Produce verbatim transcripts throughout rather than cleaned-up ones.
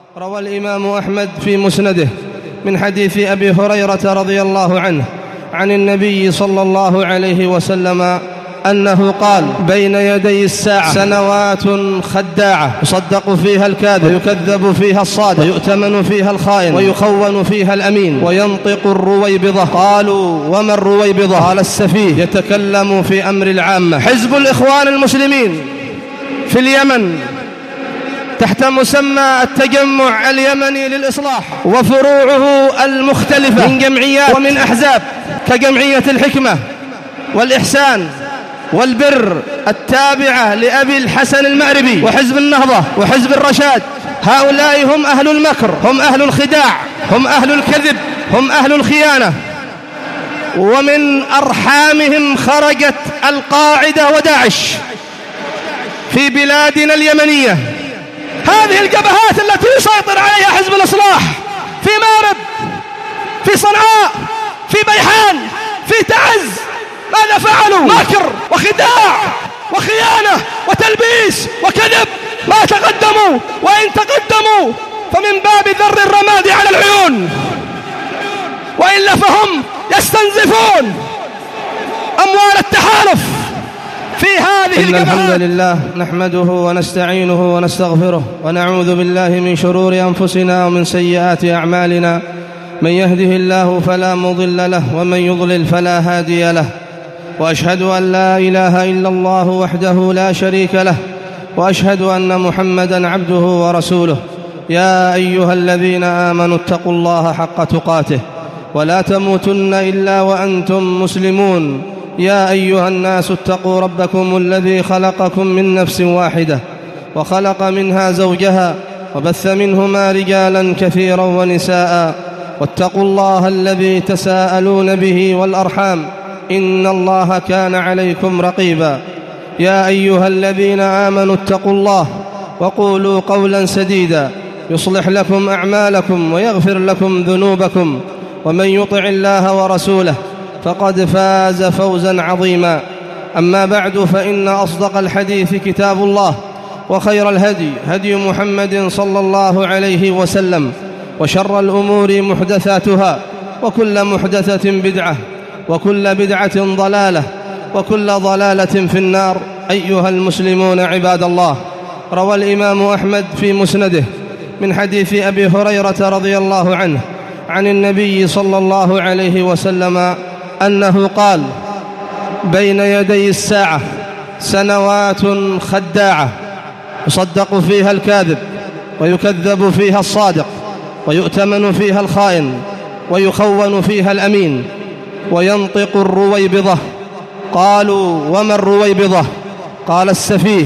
روى الإمام أحمد في مسنده من حديث أبي هريرة رضي الله عنه عن النبي صلى الله عليه وسلم أنه قال: بين يدي الساعة سنوات خداعة يصدق فيها الكاذب ويكذب فيها الصادق ويؤتمن فيها الخائن ويخون فيها الأمين وينطق الرويبضة. قالوا: وما الرويبضة؟ قال: السفيه يتكلم في أمر العامة. حزب الإخوان المسلمين في اليمن تحت مسمى التجمع اليمني للإصلاح وفروعه المختلفة من جمعيات ومن أحزاب كجمعية الحكمة والإحسان والبر التابعة لأبي الحسن المأربي وحزب النهضة وحزب الرشاد، هؤلاء هم أهل المكر، هم أهل الخداع، هم أهل الكذب، هم أهل الخيانة. ومن أرحامهم خرجت القاعدة وداعش في بلادنا اليمنية. هذه الجبهات التي يسيطر عليها حزب الإصلاح في مارب، في صنعاء، في بيحان، في تعز، ماذا فعلوا؟ مكر وخداع وخيانة وتلبيس وكذب. ما تقدموا، وإن تقدموا فمن باب ذر الرماد على العيون، وإلا فهم يستنزفون أموال التحالف في هذه الجبهات. إن الحمد لله نحمده ونستعينه ونستغفره ونعوذ بالله من شرور أنفسنا ومن سيئات أعمالنا. من يهده الله فلا مضل له ومن يضلل فلا هادي له، وأشهد أن لا إله إلا الله وحده لا شريك له، وأشهد أن محمدًا عبده ورسوله. يا أيها الذين آمنوا اتقوا الله حق تقاته ولا تموتن إلا وأنتم مسلمون. يا أيها الناس اتقوا ربكم الذي خلقكم من نفس واحدة وخلق منها زوجها وبث منهما رجالا كثيرا ونساء، واتقوا الله الذي تساءلون به والأرحام إن الله كان عليكم رقيبا. يا أيها الذين آمنوا اتقوا الله وقولوا قولا سديدا يصلح لكم أعمالكم ويغفر لكم ذنوبكم، ومن يطع الله ورسوله فقد فاز فوزا عظيما. أما بعد، فإن أصدق الحديث كتاب الله، وخير الهدي هدي محمد صلى الله عليه وسلم، وشر الأمور محدثاتها، وكل محدثة بدعة، وكل بدعة ضلالة، وكل ضلالة في النار. أيها المسلمون عباد الله، روى الإمام أحمد في مسنده من حديث أبي هريرة رضي الله عنه عن النبي صلى الله عليه وسلم أنه قال: بين يدي الساعة سنوات خداعة يصدق فيها الكاذب ويكذب فيها الصادق ويؤتمن فيها الخائن ويخون فيها الأمين وينطق الرويبضة. قالوا: وما الرويبضة؟ قال: السفيه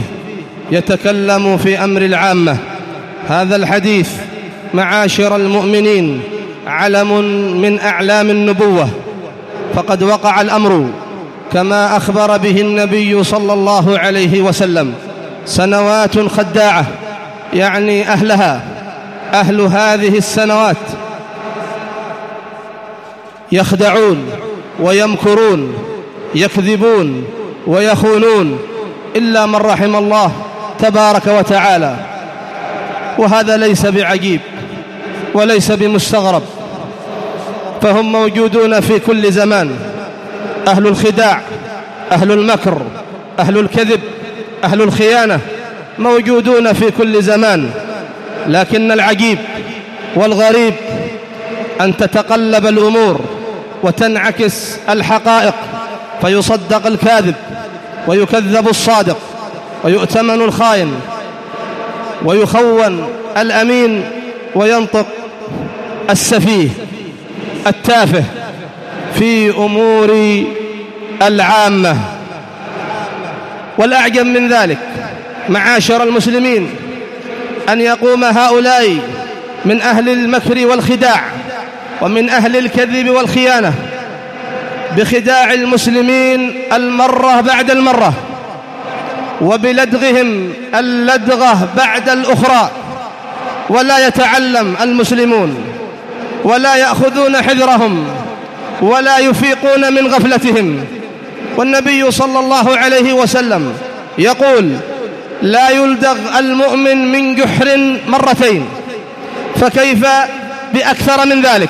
يتكلم في أمر العامة. هذا الحديث معاشر المؤمنين علم من أعلام النبوة، فقد وقع الأمر كما أخبر به النبي صلى الله عليه وسلم. سنوات خداعة، يعني أهلها، أهل هذه السنوات يخدعون ويمكرون، يكذبون ويخونون، إلا من رحم الله تبارك وتعالى. وهذا ليس بعجيب وليس بمستغرب، فهم موجودون في كل زمان. أهل الخداع، أهل المكر، أهل الكذب، أهل الخيانة موجودون في كل زمان. لكن العجيب والغريب أن تتقلب الأمور وتنعكس الحقائق، فيصدق الكاذب ويكذب الصادق ويؤتمن الخائن ويخون الأمين وينطق السفيه التافه في أمور العامة. والأعجب من ذلك معاشر المسلمين أن يقوم هؤلاء من أهل المكر والخداع ومن أهل الكذب والخيانة بخداع المسلمين المرة بعد المرة، وبلدغهم اللدغة بعد الأخرى، ولا يتعلم المسلمون ولا يأخذون حذرهم ولا يفيقون من غفلتهم. والنبي صلى الله عليه وسلم يقول: لا يلدغ المؤمن من جحر مرتين، فكيف بأكثر من ذلك؟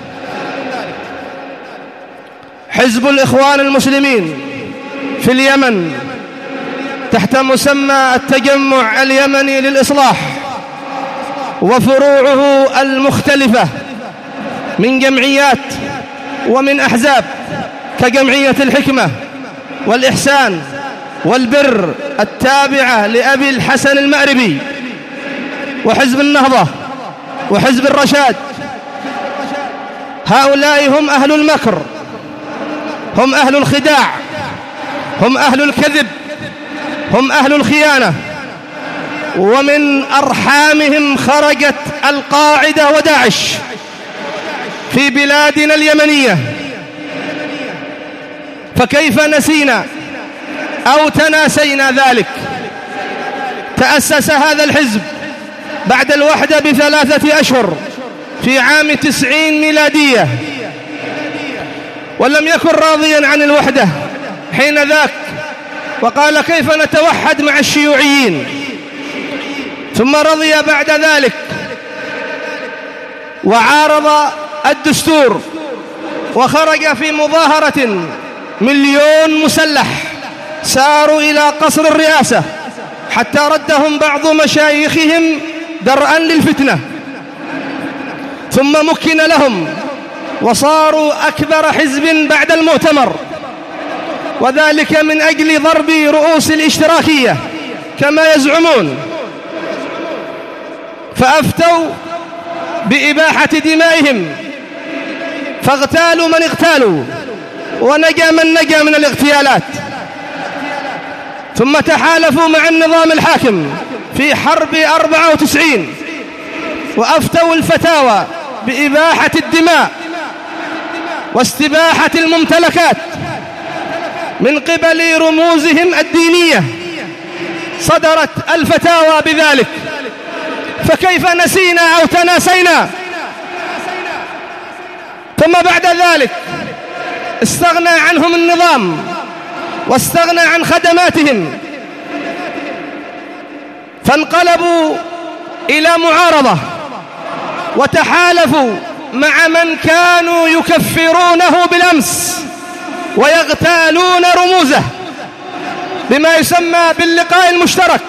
حزب الإخوان المسلمين في اليمن تحت مسمى التجمع اليمني للإصلاح وفروعه المختلفة من جمعيات ومن أحزاب كجمعية الحكمة والإحسان والبر التابعة لأبي الحسن المأربي، وحزب النهضة وحزب الرشاد. هؤلاء هم أهل المكر، هم أهل الخداع، هم أهل الكذب، هم أهل الخيانة. ومن أرحامهم خرجت القاعدة وداعش في بلادنا اليمنية. فكيف نسينا أو تناسينا ذلك؟ تأسس هذا الحزب بعد الوحدة بثلاثة أشهر في عام تسعين ميلادية، ولم يكن راضيا عن الوحدة حين ذاك، وقال كيف نتوحد مع الشيوعيين. ثم رضي بعد ذلك وعارض الدستور وخرج في مظاهرة مليون مسلح ساروا إلى قصر الرئاسة حتى ردهم بعض مشايخهم درءا للفتنة، ثم مكن لهم وصاروا أكبر حزب بعد المؤتمر، وذلك من أجل ضرب رؤوس الاشتراكية كما يزعمون. فأفتوا بإباحة دمائهم فاغتالوا من اغتالوا ونجا من نجا من الاغتيالات، ثم تحالفوا مع النظام الحاكم في حرب أربعة وتسعين وأفتوا الفتاوى بإباحة الدماء واستباحة الممتلكات من قبل رموزهم الدينية، صدرت الفتاوى بذلك. فكيف نسينا أو تناسينا؟ ثم بعد ذلك استغنى عنهم النظام واستغنى عن خدماتهم، فانقلبوا إلى معارضة وتحالفوا مع من كانوا يكفرونه بالأمس ويغتالون رموزه بما يسمى باللقاء المشترك،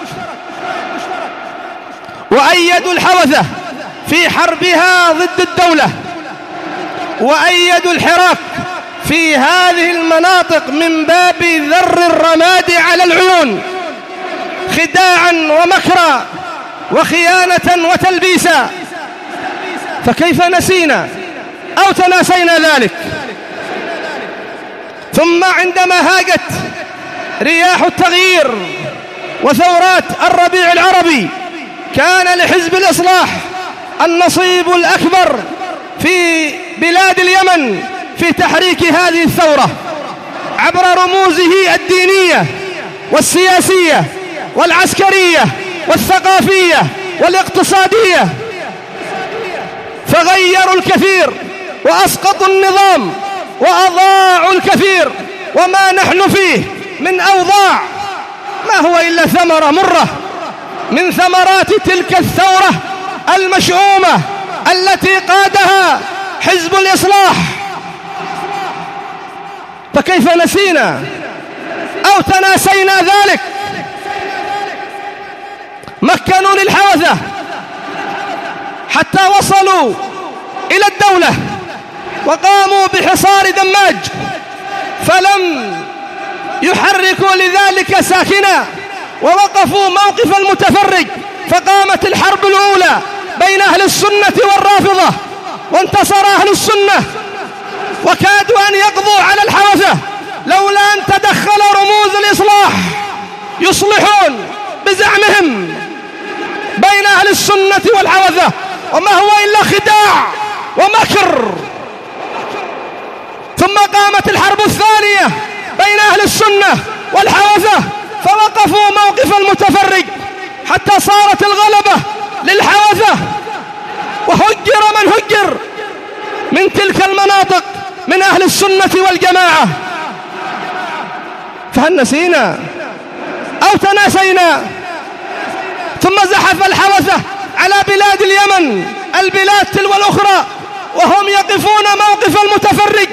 وأيدوا الحوثة في حربها ضد الدولة، وأيدوا الحراك في هذه المناطق من باب ذر الرماد على العيون، خداعا ومكرا وخيانة وتلبيسا. فكيف نسينا أو تناسينا ذلك؟ ثم عندما هاجت رياح التغيير وثورات الربيع العربي كان لحزب الإصلاح النصيب الأكبر في بلاد اليمن في تحريك هذه الثورة عبر رموزه الدينية والسياسية والعسكرية والثقافية والاقتصادية، فغيروا الكثير وأسقطوا النظام وأضاعوا الكثير. وما نحن فيه من أوضاع ما هو إلا ثمرة مرة من ثمرات تلك الثورة المشؤومة التي قادها حزب الإصلاح. فكيف نسينا أو تناسينا ذلك؟ مكنوا للحوثة حتى وصلوا إلى الدولة وقاموا بحصار دماج، فلم يحركوا لذلك ساكنا ووقفوا موقف المتفرج، فقامت الحرب الأولى بين أهل السنة والرافضة وانتصر أهل السنة وكادوا أن يقضوا على الحوثة لولا أن تدخل رموز الإصلاح يصلحون بزعمهم بين أهل السنة والحوثة، وما هو إلا خداع ومكر. ثم قامت الحرب الثانية بين أهل السنة والحوثة فوقفوا موقف المتفرج حتى صارت الغلبة للحوثة وهجر من هجر من تلك المناطق من أهل السنة والجماعة. فهل نسينا أو تناسينا؟ ثم زحف الحوثة على بلاد اليمن البلاد تلو الأخرى وهم يقفون موقف المتفرج،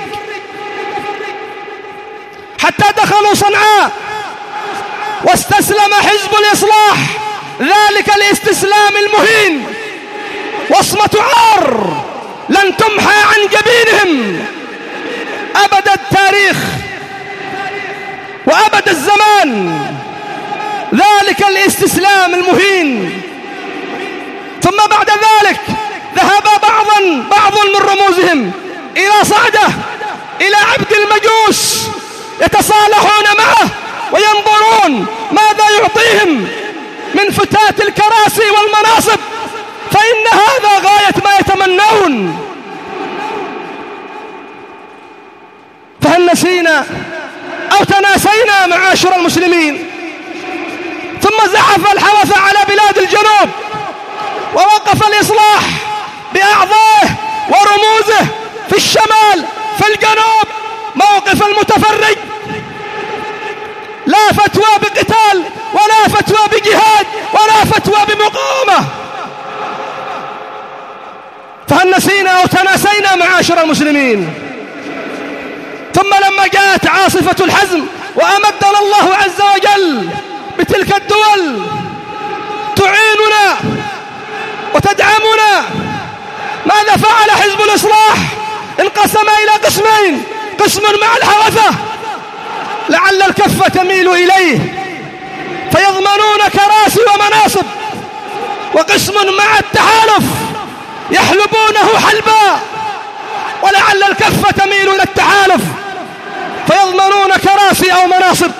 حتى دخلوا صنعاء واستسلم حزب الإصلاح ذلك الاستسلام المهين، وصمة عار لن تمحى عن جبينهم أبد التاريخ وأبد الزمان، ذلك الاستسلام المهين. ثم بعد ذلك ذهب بعضا بعض من رموزهم إلى صعدة، إلى عبد المجوس، يتصالحون معه وينظرون ماذا يعطيهم من فتات الكراسي والمناصب، فإن هذا غاية ما يتمنون. فهل نسينا أو تناسينا معاشر المسلمين؟ ثم زحف الحوث على بلاد الجنوب ووقف الإصلاح بأعضائه ورموزه في الشمال في الجنوب موقف المتفرج، لا فتوى بقتال ولا فتوى بجهاد ولا فتوى بمقاومة. فهل نسينا أو تناسينا معاشر المسلمين؟ ثم لما جاءت عاصفة الحزم وأمدنا الله عز وجل بتلك الدول تعيننا وتدعمنا، ماذا فعل حزب الإصلاح؟ انقسم إلى قسمين، قسم مع الحوثة لعل الكفة تميل إليه فيضمنون كراسي ومناصب، وقسم مع التحالف يحلبونه حلبا ولعل الكفة تميل إلى التحالف فيضمنون كراسي أو مناصب.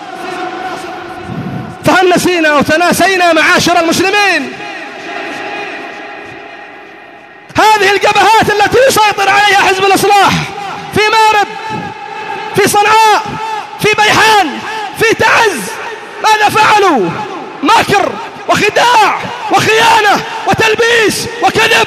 فهل نسينا أو تناسينا معاشر المسلمين؟ هذه الجبهات التي يسيطر عليها حزب الإصلاح في مارب، في صنعاء، في بيحان، في تعز، ماذا فعلوا؟ مكر وخداع وخيانة وتلبيس وكذب.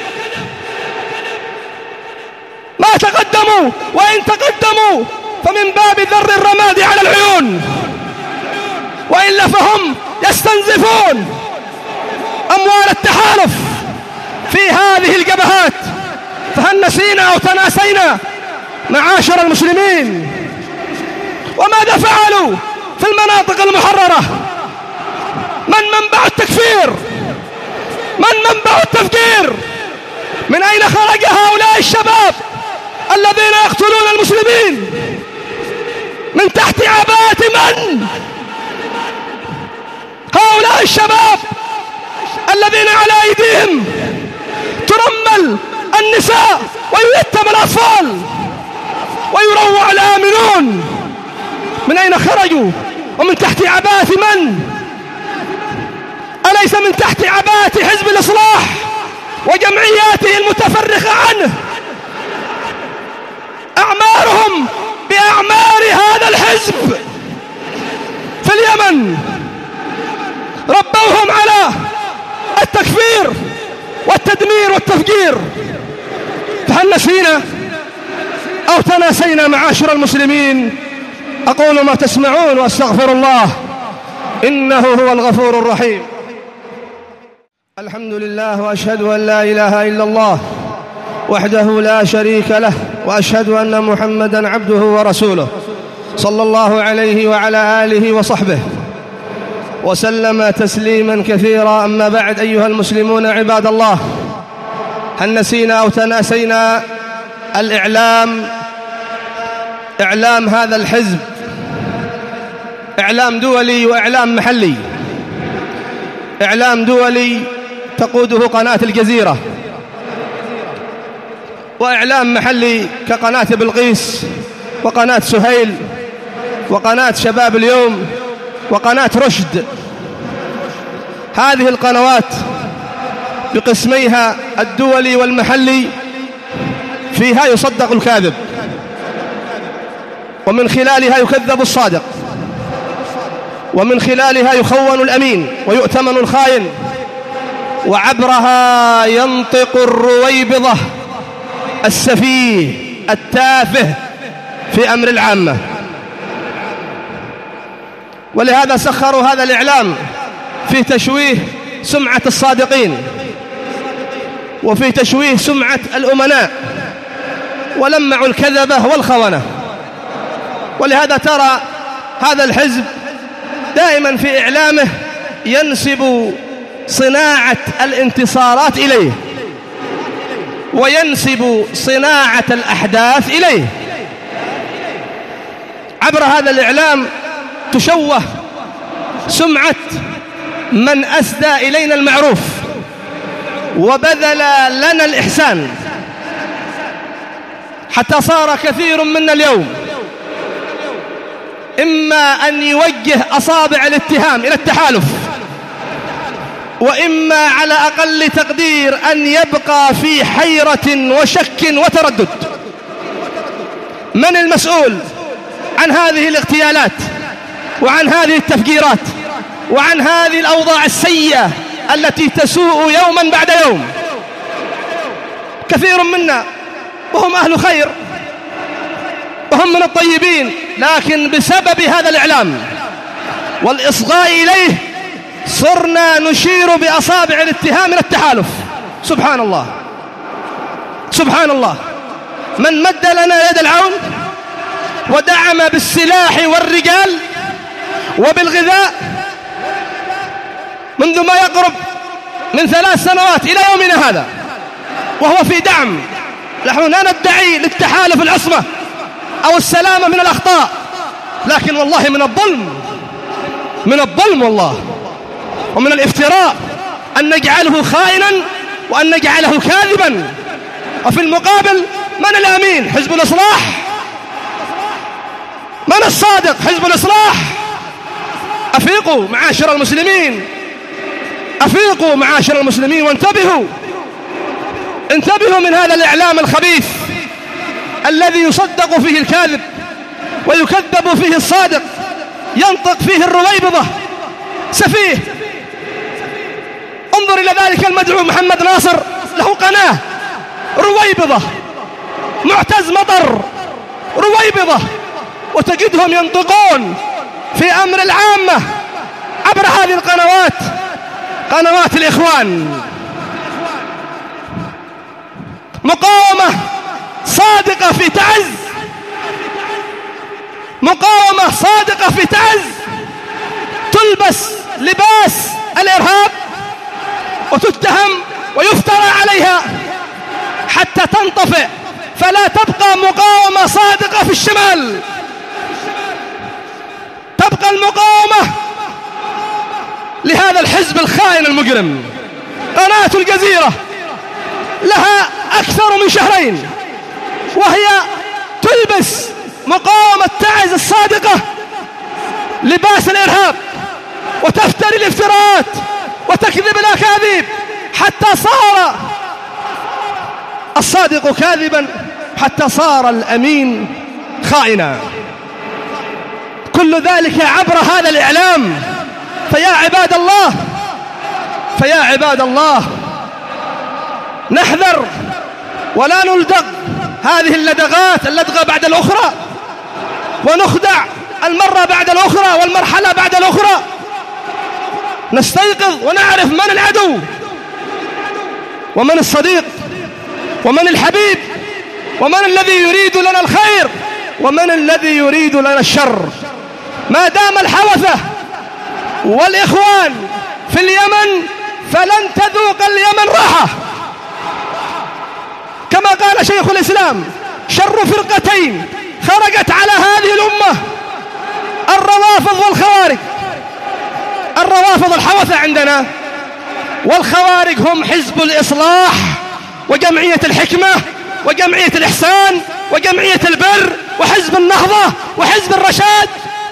ما تقدموا، وإن تقدموا فمن باب ذر الرماد على العيون، وإلا فهم يستنزفون أموال التحالف في هذه الجبهات. فهل نسينا أو تناسينا معاشر المسلمين؟ وماذا فعلوا في المناطق المحررة؟ من منبع التكفير؟ من منبع التفجير؟ من أين خرج هؤلاء الشباب الذين يقتلون المسلمين؟ من تحت عباءة من؟ هؤلاء الشباب الذين على أيديهم ترمل النساء ويتم الأطفال ويروع الآمنون، من أين خرجوا ومن تحت عباءة من؟ أليس من تحت عباءة حزب الإصلاح وجمعياته المتفرقة عنه؟ أعمارهم بأعمار هذا الحزب في اليمن، ربوهم على التكفير والتدمير والتفجير. فهل نسينا أو تناسينا معاشر المسلمين؟ أقول ما تسمعون وأستغفر الله إنه هو الغفور الرحيم. الحمد لله، وأشهد أن لا إله إلا الله وحده لا شريك له، وأشهد أن محمدًا عبده ورسوله صلى الله عليه وعلى آله وصحبه وسلم تسليما كثيرا. أما بعد، أيها المسلمون عباد الله، هل نسينا أو تناسينا الإعلام؟ إعلام هذا الحزب إعلام دولي وإعلام محلي. إعلام دولي تقوده قناة الجزيرة، وإعلام محلي كقناة بلقيس وقناة سهيل وقناة شباب اليوم وقناة رشد. هذه القنوات بقسميها الدولي والمحلي فيها يصدق الكاذب، ومن خلالها يكذب الصادق، ومن خلالها يخون الأمين ويؤتمن الخائن، وعبرها ينطق الرويبضة السفيه التافه في أمر العامة. ولهذا سخروا هذا الإعلام في تشويه سمعة الصادقين، وفي تشويه سمعة الأمناء ولمعوا الكذبة والخونة. ولهذا ترى هذا الحزب دائما في إعلامه ينسب صناعة الانتصارات إليه، وينسب صناعة الأحداث إليه. عبر هذا الإعلام تشوه سمعة من أسدى إلينا المعروف وبذل لنا الإحسان، حتى صار كثير منا اليوم إما أن يوجه أصابع الاتهام إلى التحالف، وإما على أقل تقدير أن يبقى في حيرة وشك وتردد. من المسؤول عن هذه الاغتيالات وعن هذه التفجيرات وعن هذه الأوضاع السيئة التي تسوء يوما بعد يوم؟ كثير منا وهم أهل خير وهم من الطيبين، لكن بسبب هذا الإعلام والإصغاء إليه صرنا نشير بأصابع الاتهام إلى التحالف. سبحان الله سبحان الله، من مد لنا يد العون ودعم بالسلاح والرجال وبالغذاء منذ ما يقرب من ثلاث سنوات إلى يومنا هذا وهو في دعم. نحن لا ندعي للتحالف العصمة أو السلامة من الأخطاء، لكن والله من الظلم من الظلم والله ومن الافتراء أن نجعله خائنا وأن نجعله كاذبا. وفي المقابل من الأمين؟ حزب الإصلاح. من الصادق؟ حزب الإصلاح. أفيقوا معاشر المسلمين، أفيقوا معاشر المسلمين وانتبهوا انتبهوا من هذا الإعلام الخبيث الذي يصدق فيه الكاذب ويكذب فيه الصادق، ينطق فيه الرويبضة سفيه. انظر إلى ذلك المدعو محمد ناصر، له قناة رويبضة، معتز مطر رويبضة، وتجدهم ينطقون في أمر العامة عبر هذه القنوات، قنوات الإخوان. مقاومة صادقة في تعز، مقاومة صادقة في تعز، تلبس لباس الإرهاب وتتهم ويفترى عليها حتى تنطفئ، فلا تبقى مقاومة صادقة في الشمال. تبقى المقاومة لهذا الحزب الخائن المجرم. قناة الجزيرة لها أكثر من شهرين وهي تلبس مقاومة تعز الصادقة لباس الإرهاب وتفتري الافتراءات وتكذب الأكاذيب، حتى صار الصادق كاذبا، حتى صار الأمين خائنا. كل ذلك عبر هذا الإعلام. فيا عباد الله فيا عباد الله نحذر ولا نلدغ هذه اللدغات اللدغة بعد الأخرى، ونخدع المرة بعد الأخرى والمرحلة بعد الأخرى. نستيقظ ونعرف من العدو ومن الصديق ومن الحبيب ومن الذي يريد لنا الخير ومن الذي يريد لنا الشر. ما دام الحوثة والإخوان في اليمن فلن تذوق اليمن راحة. كما قال شيخ الإسلام: شر فرقتين خرجت على هذه الأمة الروافض والخوارج. الروافض الحوثة عندنا، والخوارج هم حزب الإصلاح وجمعية الحكمة وجمعية الإحسان وجمعية البر وحزب النهضة وحزب الرشاد.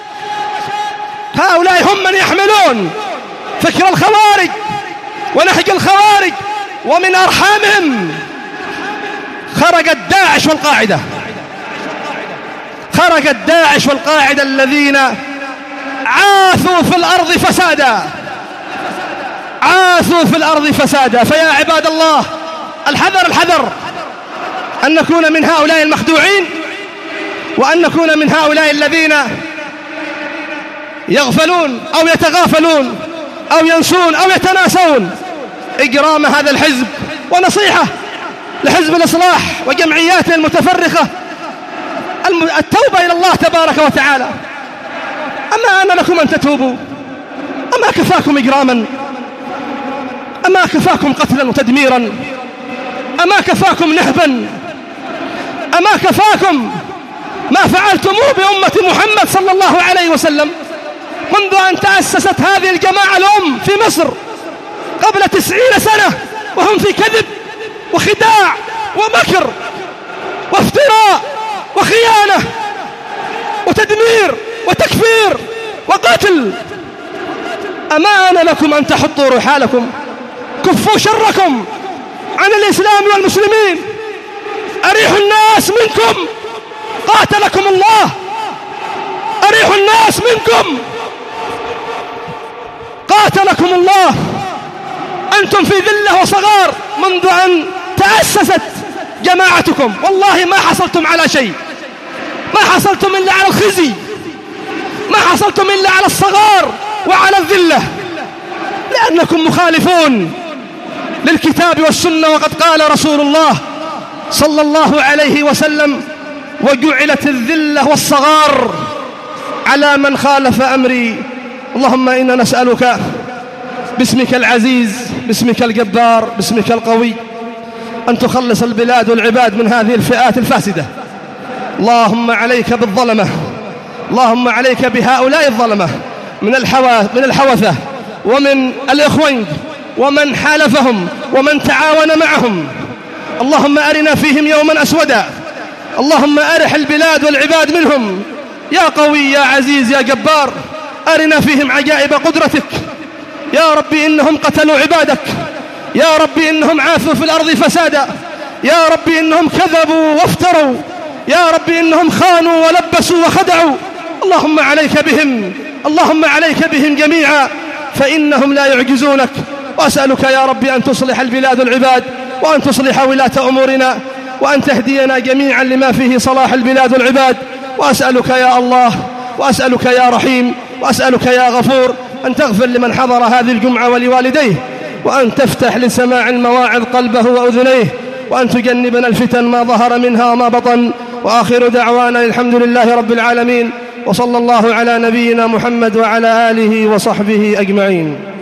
هؤلاء هم من يحملون فكر الخوارج ونهج الخوارج، ومن أرحامهم خرجت داعش والقاعدة. خرجت داعش والقاعدة الذين عاثوا في الأرض فسادا، عاثوا في الأرض فسادا. فيا عباد الله الحذر الحذر أن نكون من هؤلاء المخدوعين، وأن نكون من هؤلاء الذين يغفلون أو يتغافلون أو ينسون أو يتناسون إجرام هذا الحزب ونصيحة لحزب الإصلاح وجمعياته المتفرقة التوبة إلى الله تبارك وتعالى. أما أنا لكم أن تتوبوا؟ أما كفاكم إجراما؟ أما كفاكم قتلا وتدميرا؟ أما كفاكم نهبا؟ أما كفاكم ما فعلتموه بأمة محمد صلى الله عليه وسلم منذ أن تأسست هذه الجماعة الأم في مصر قبل تسعين سنة وهم في كذب وخداع ومكر وافتراء وخيانة وتدمير وتكفير وقتل. أما أنا لكم أن تحطوا رحالكم؟ كفوا شركم عن الإسلام والمسلمين، أريحوا الناس منكم قاتلكم الله، أريحوا الناس منكم قاتلكم الله. أنتم في ذلة وصغار منذ أن تأسست جماعتكم، والله ما حصلتم على شيء، ما حصلتم إلا على الخزي، ما حصلتم إلا على الصغار وعلى الذلة، لأنكم مخالفون للكتاب والسنة. وقد قال رسول الله صلى الله عليه وسلم: وجعلت الذلة والصغار على من خالف أمري. اللهم إنا نسألك باسمك العزيز، باسمك الجبار، باسمك القوي أن تخلص البلاد والعباد من هذه الفئات الفاسدة. اللهم عليك بالظلمة، اللهم عليك بهؤلاء الظلمة من الحوا من الحوثة ومن الإخوان ومن حالفهم ومن تعاون معهم. اللهم أرنا فيهم يوما أسودا، اللهم أرح البلاد والعباد منهم يا قوي يا عزيز يا جبار. أرنا فيهم عجائب قدرتك يا ربي، إنهم قتلوا عبادك يا ربي، إنهم عاثوا في الأرض فسادا يا ربي، إنهم كذبوا وافتروا يا ربي، إنهم خانوا ولبسوا وخدعوا. اللهم عليك بهم، اللهم عليك بهم جميعا فإنهم لا يعجزونك. وأسألك يا ربي أن تصلح البلاد والعباد، وأن تصلح ولاة أمورنا، وأن تهدينا جميعا لما فيه صلاح البلاد والعباد. وأسألك يا الله، وأسألك يا رحيم، وأسألك يا غفور أن تغفر لمن حضر هذه الجمعة ولوالديه، وأن تفتح لسماع المواعظ قلبه وأذنيه، وأن تجنبنا الفتن ما ظهر منها وما بطن. وآخر دعوانا الحمد لله رب العالمين، وصلى الله على نبينا محمد وعلى آله وصحبه أجمعين.